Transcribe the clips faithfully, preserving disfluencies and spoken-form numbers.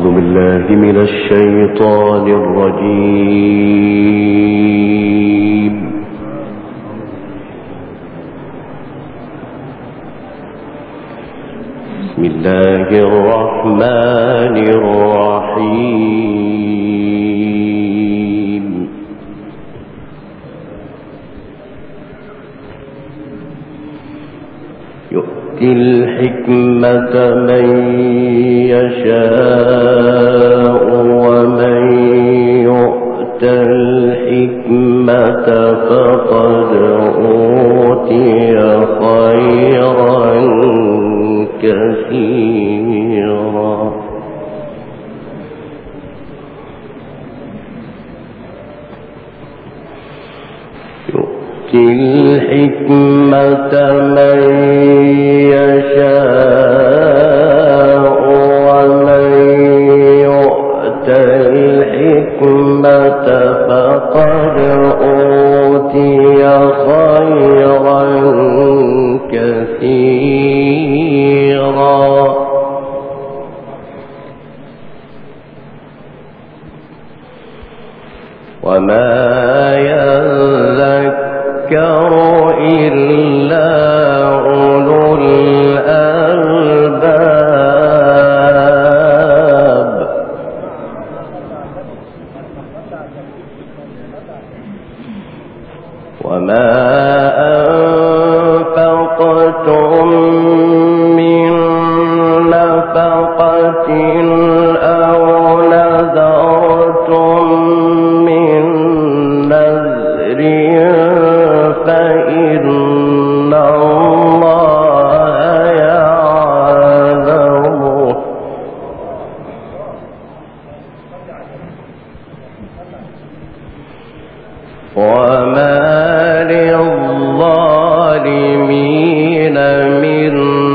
بالله من الشيطان الرجيم. بسم الله الرحمن الرحيم. يؤتي الحكمة من يشاء ومن يؤت الحكمة فقد أوتي خيرا كثيرا. يؤتي الحكمة من يشاء ومن يؤت الحكمة فقد أوتي خيرا كثيرا. وما يذكر إلا أولو الألباب. وما أنفقتم من نفقة أو نذرتم من نذر فإن الله يعلمه. وما للظالمين من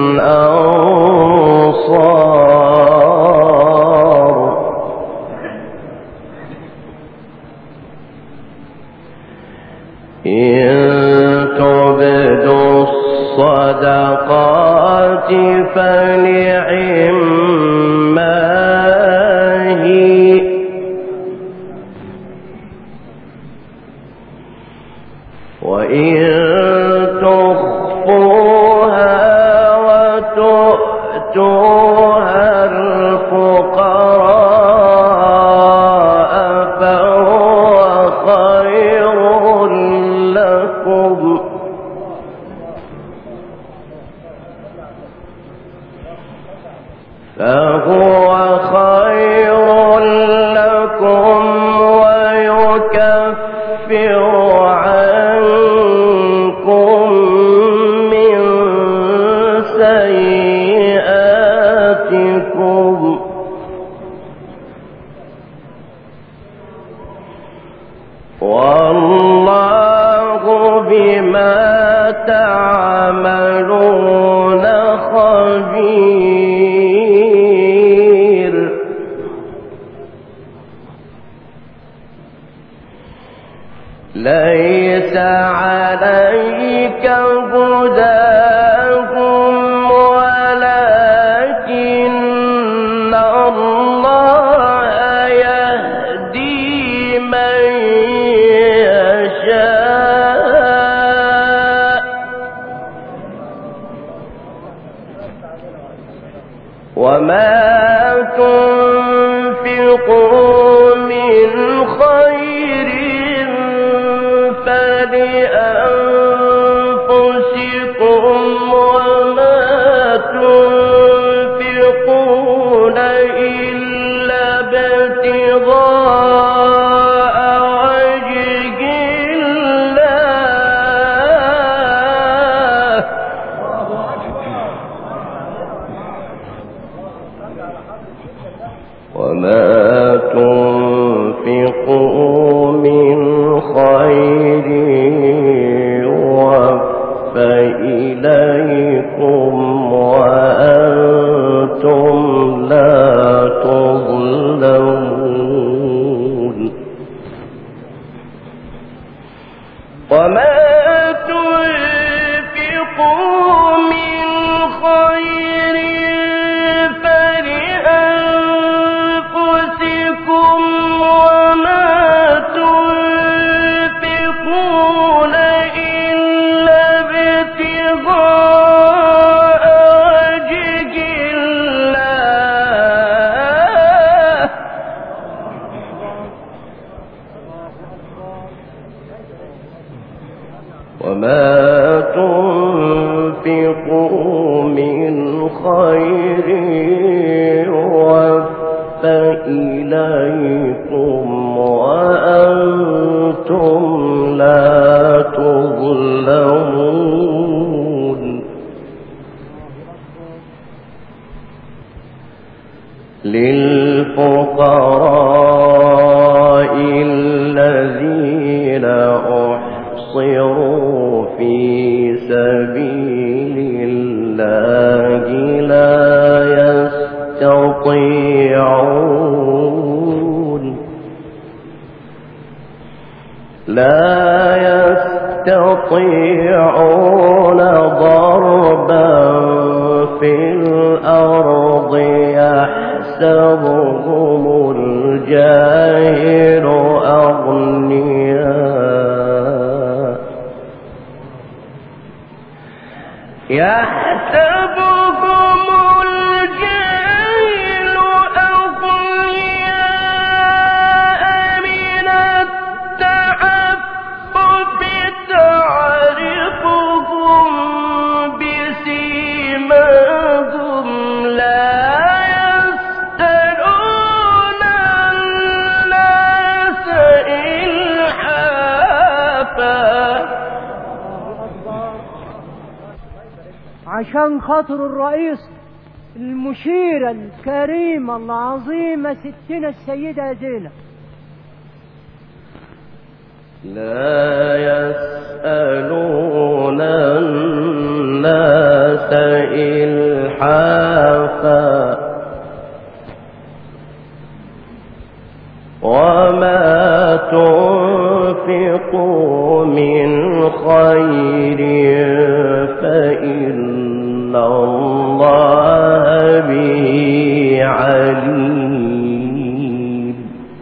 أنصار. إن تبدوا الصدقات فنعما هي، وإن تخفوها وتؤتوها الفقراء فهو خير لكم. فهو خير لكم ويكفر عنكم من سيئاتكم. والله بما تعملون خبير. ليس عليك هداهم ولكن الله يهدي من يشاء. وما تنفقوا من خير فلأنفسكم وما تنفقون إلا ابتغاء وجه الله. وما تنفقوا من خير يوفى إليكم وأنتم لا تظلمون. وما تنفقوا من خير فلأنفسكم إليكم وأنتم لا تظلمون للفقراء الذين أحصروا في سبيل الله لا يستطيعون لا يستطيعون ضربا في الأرض يحسبهم الجاهل أغنياء يحسبهم الجاهل أغنياء من التعفف تعرفهم بسيماهم لا يسألون الناس إلحافا. عشان خاطر الرئيس المشيرة الكريمة العظيمة ستنا السيدة زينب لا يسألون الناس إلحافا وما تنفقوا من خير فإن الله به عليم.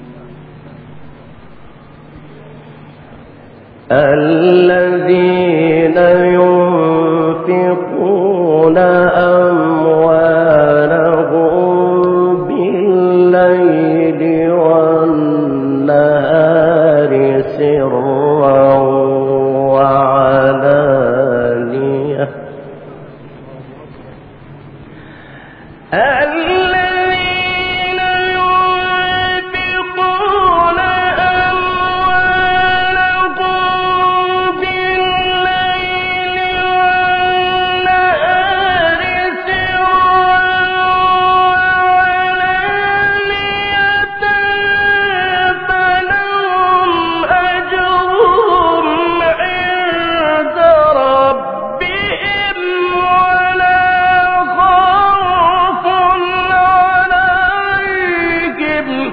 الذين ينفقون أموالهم بالليل والنهار سرا وعلانية الذين ينفقون أموالهم بالليل والنهار سرا وعلانية فلهم أجرهم عند ربهم ولا خوف عليهم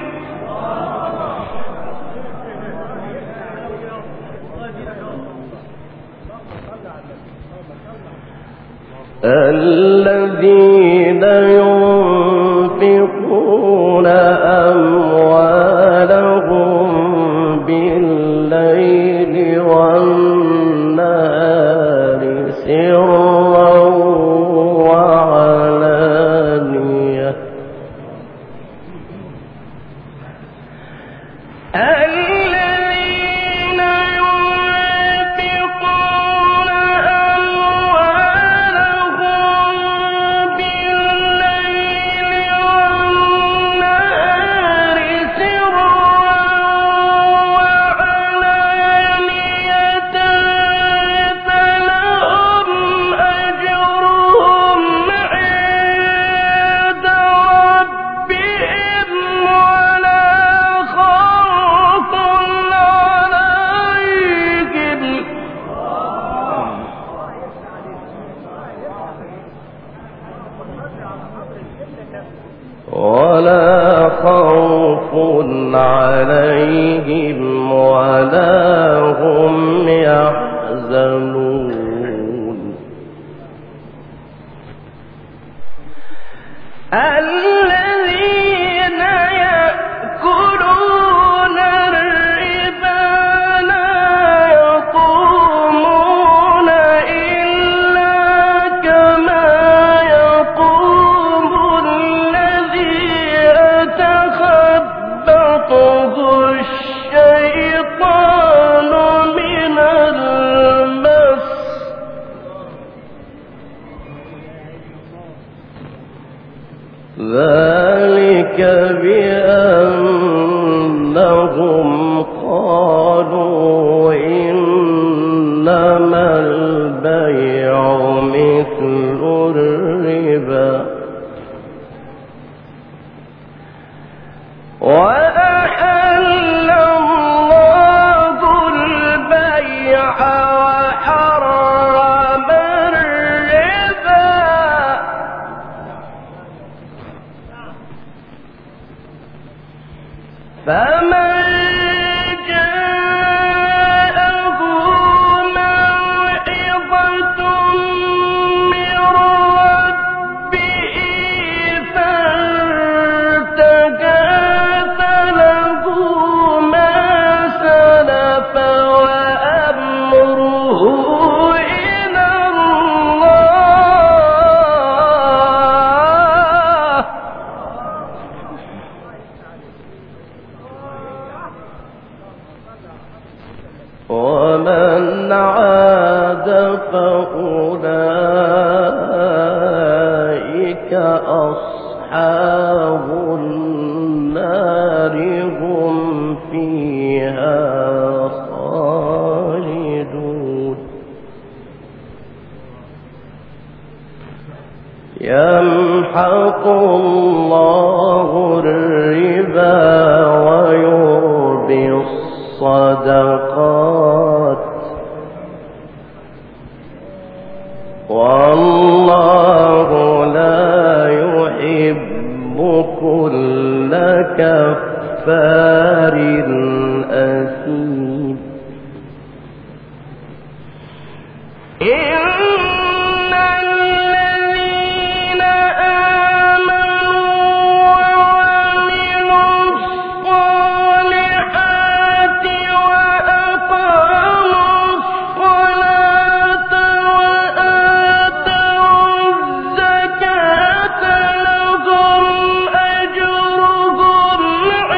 الذين ينفقون أموالهم بالليل والنهار سرا وعلانية الذين ينفقون أموالهم بالليل والنهار سرا وعلانية فلهم أجرهم عند ربهم ولا خوف عليهم ولا خوف عليهم ولا هم يحزنون. الذين يأكلون الربا لا يقومون إلا كما يقوم الذي يتخبطه الشيطان من المس ذلك بأن إنهم قالوا إنما البيع مثل الربا وأحل الله البيع وحرم الربا فمن جاءه موعظة من ربه فارتجى فله ما سلف وأمره إلى الله ومن عاد فأولئك أصحاب النار هم فيها خالدون يمحق الله الربا ويربي الصدقات والله لا يحب كل كفار أثيم إن الذين آمنوا وعملوا الصالحات وأقاموا الصلاة وآتوا الزكاة لهم أجرهم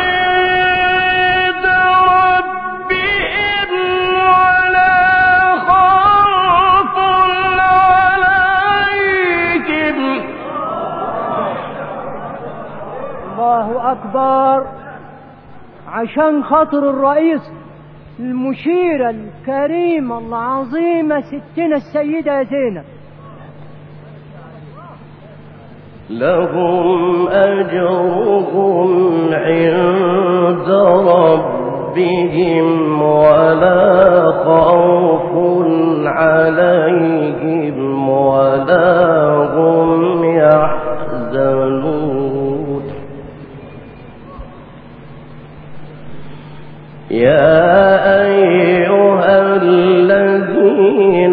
عند ربهم ولا خوف عليهم. الله أكبر. عشان خاطر الرئيس المشيرة الكريمة العظيمة ستنا السيدة زينب لهم أجرهم عند ربهم ولا خوف عليهم ولا هم يحزنون. يا أيها الذين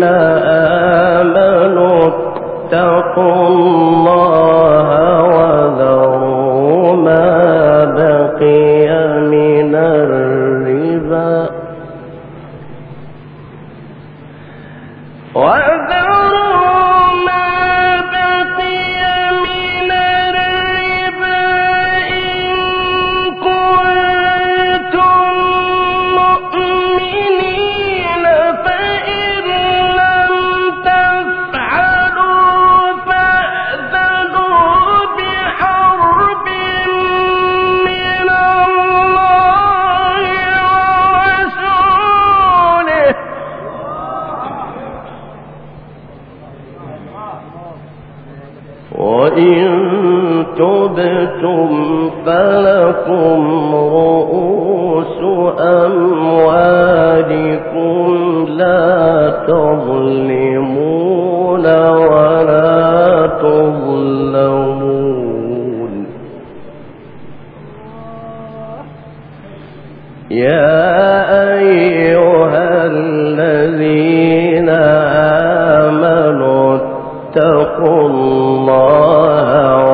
آمنوا اتقوا الله وذروا ما بقي من الربا وذروا ما بقي من الربا إن كنتم مؤمنين فإن لم تفعلوا فأذنوا بحرب من الله ورسوله وإن تبتم فلكم رؤوس أموالكم لا تظلمون ولا تظلمون. يا أيها الذين آمنوا اتقوا الله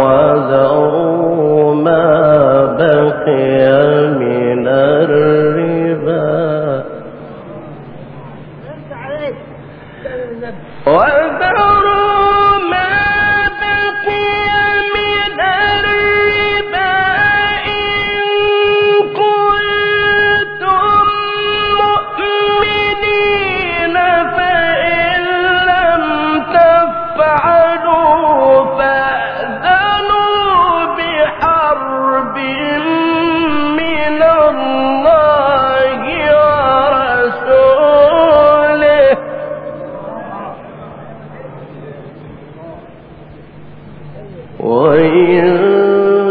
وذروا ما بقي من الربا وذروا ما بقي من الربا إن كنتم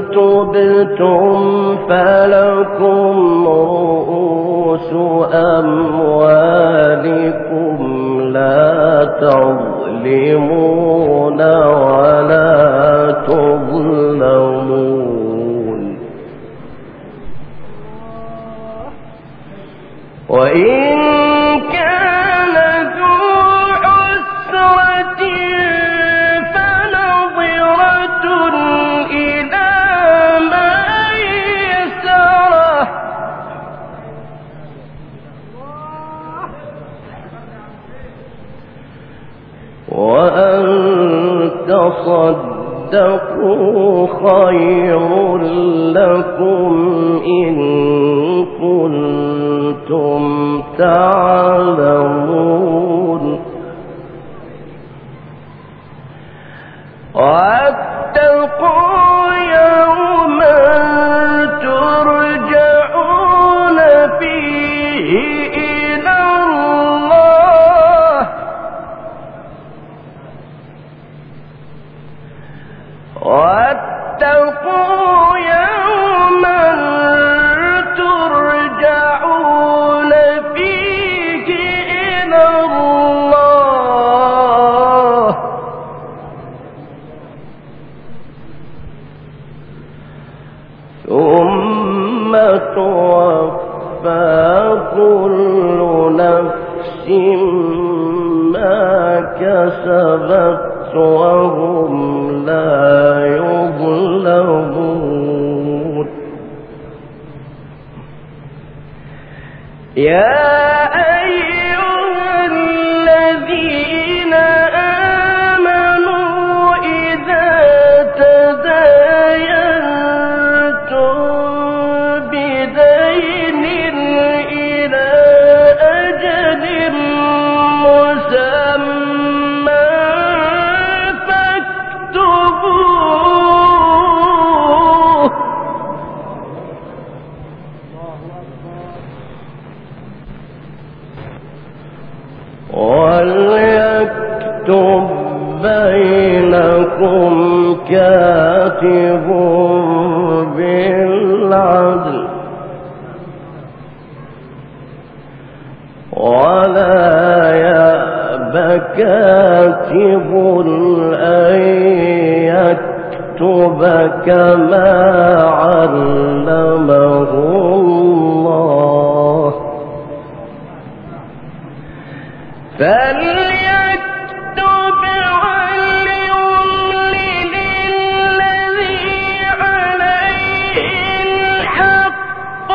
تبتم فلكم رؤوس أموالكم لا تظلمون ولا تظلمون وإن كان ذو عسرة فنظرة إلى ميسرة وأن تصدقوا خير لكم إن كنتم تعلمون واتقوا يوما ترجعون فيه إلى الله واتقوا يوما ترجعون فيه إلى الله ثم توفى كل نفس ما كسبت وهم لا يظلمون يا أيها الذين آمنوا إذا تداينتم بدين إلى أجل مسمى فاكتبوه وليكتب بينكم كاتب بالعدل ولا يأب كاتب أن يكتب كما علمه الله فليكتب وليملل الذي عليه الحق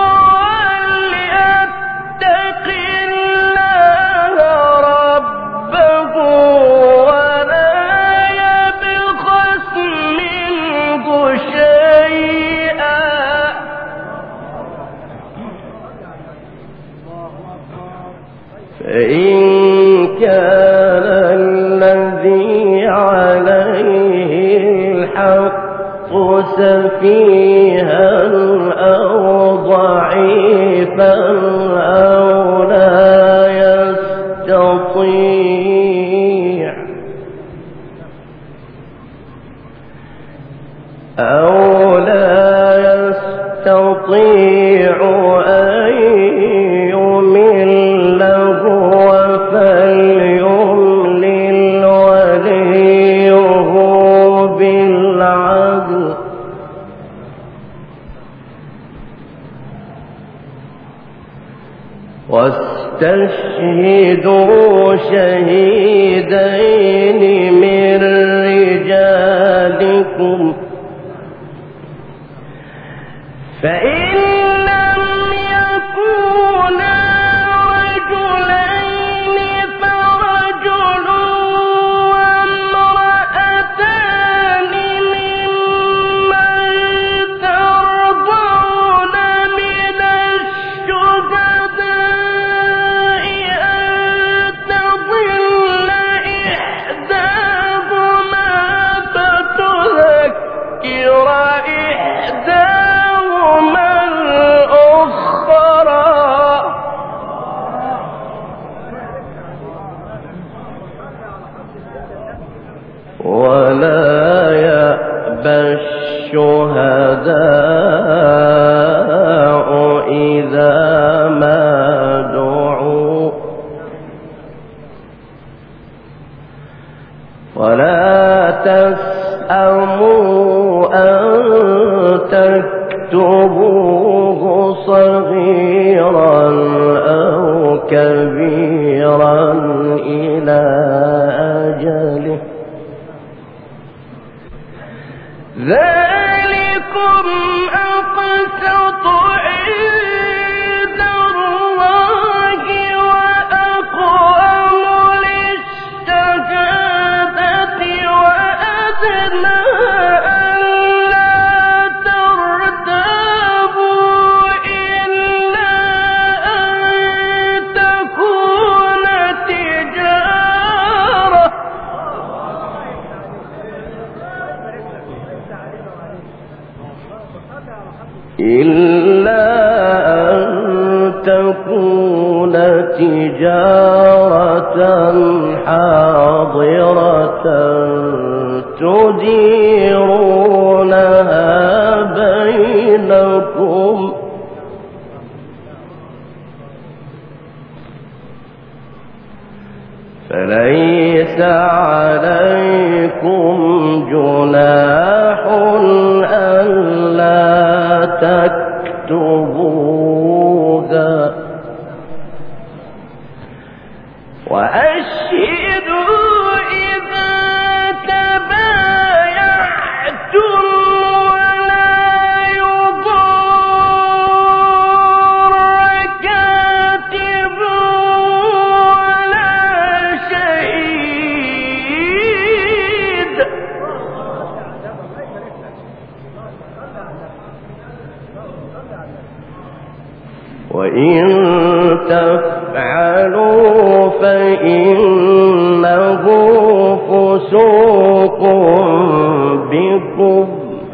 وليتق الله ربه ولا يبخس منه شيئا فإن كان الذي عليه الحق سفيها أو ضعيفا أو لا يستطيع أو لا يستطيع أن يمل هو فليملل وليه بالعدل واستشهدوا شهيدين من رجالكم فإن لم يكونا رجلين فرجل وامرأتان ممن ترضون من الشهداء أن تضل إحداهما فتذكر إحداهما إذا ما دعوا ولا تسأموا أن تكتبوه صغيرا أو كبيرا إلى أجله ذلكم أقسط عند الله وأقوم للشهادة وأدنى ألا ترتابوا إلا أن تكون تجارة إلا أن تكون تجارة حاضرة تديرونها بينكم فليس عليكم جناح ألا تكتبوها وأشهدوا إذا تبايعتم ولا يضار كاتب ولا شهيد وإن تفعلوا فإنه فسوق بكم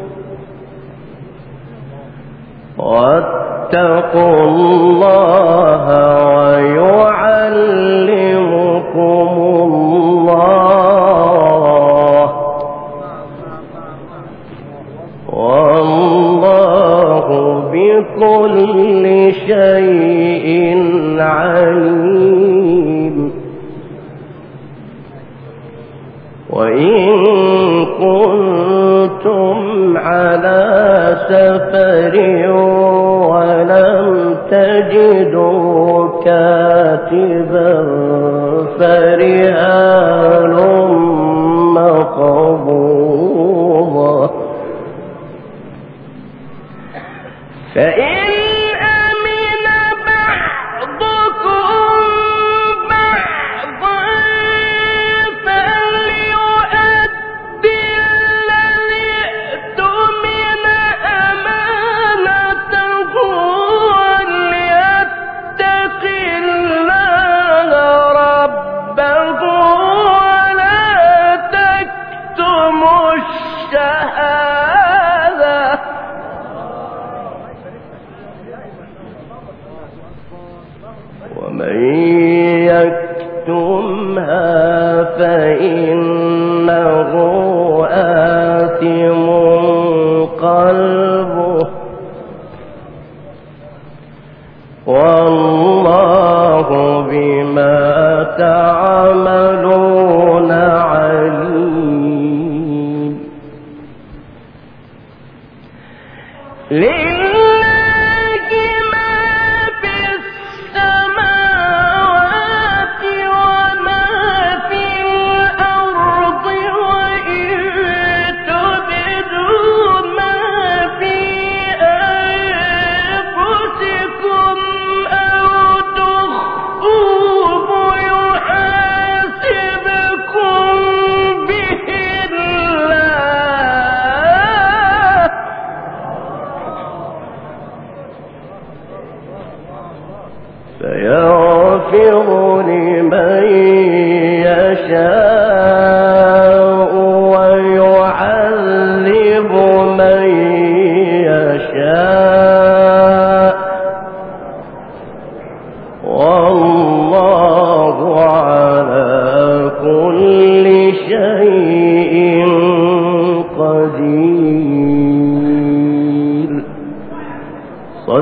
واتقوا الله ويعلمكم الله والله بكل شيء عليم وإن كنتم على سفر ولم تجدوا كاتبا فرهان مقبوضة فإن ومن يكتمها فإنه آثم قلبه والله بما تعملون عليم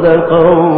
قوم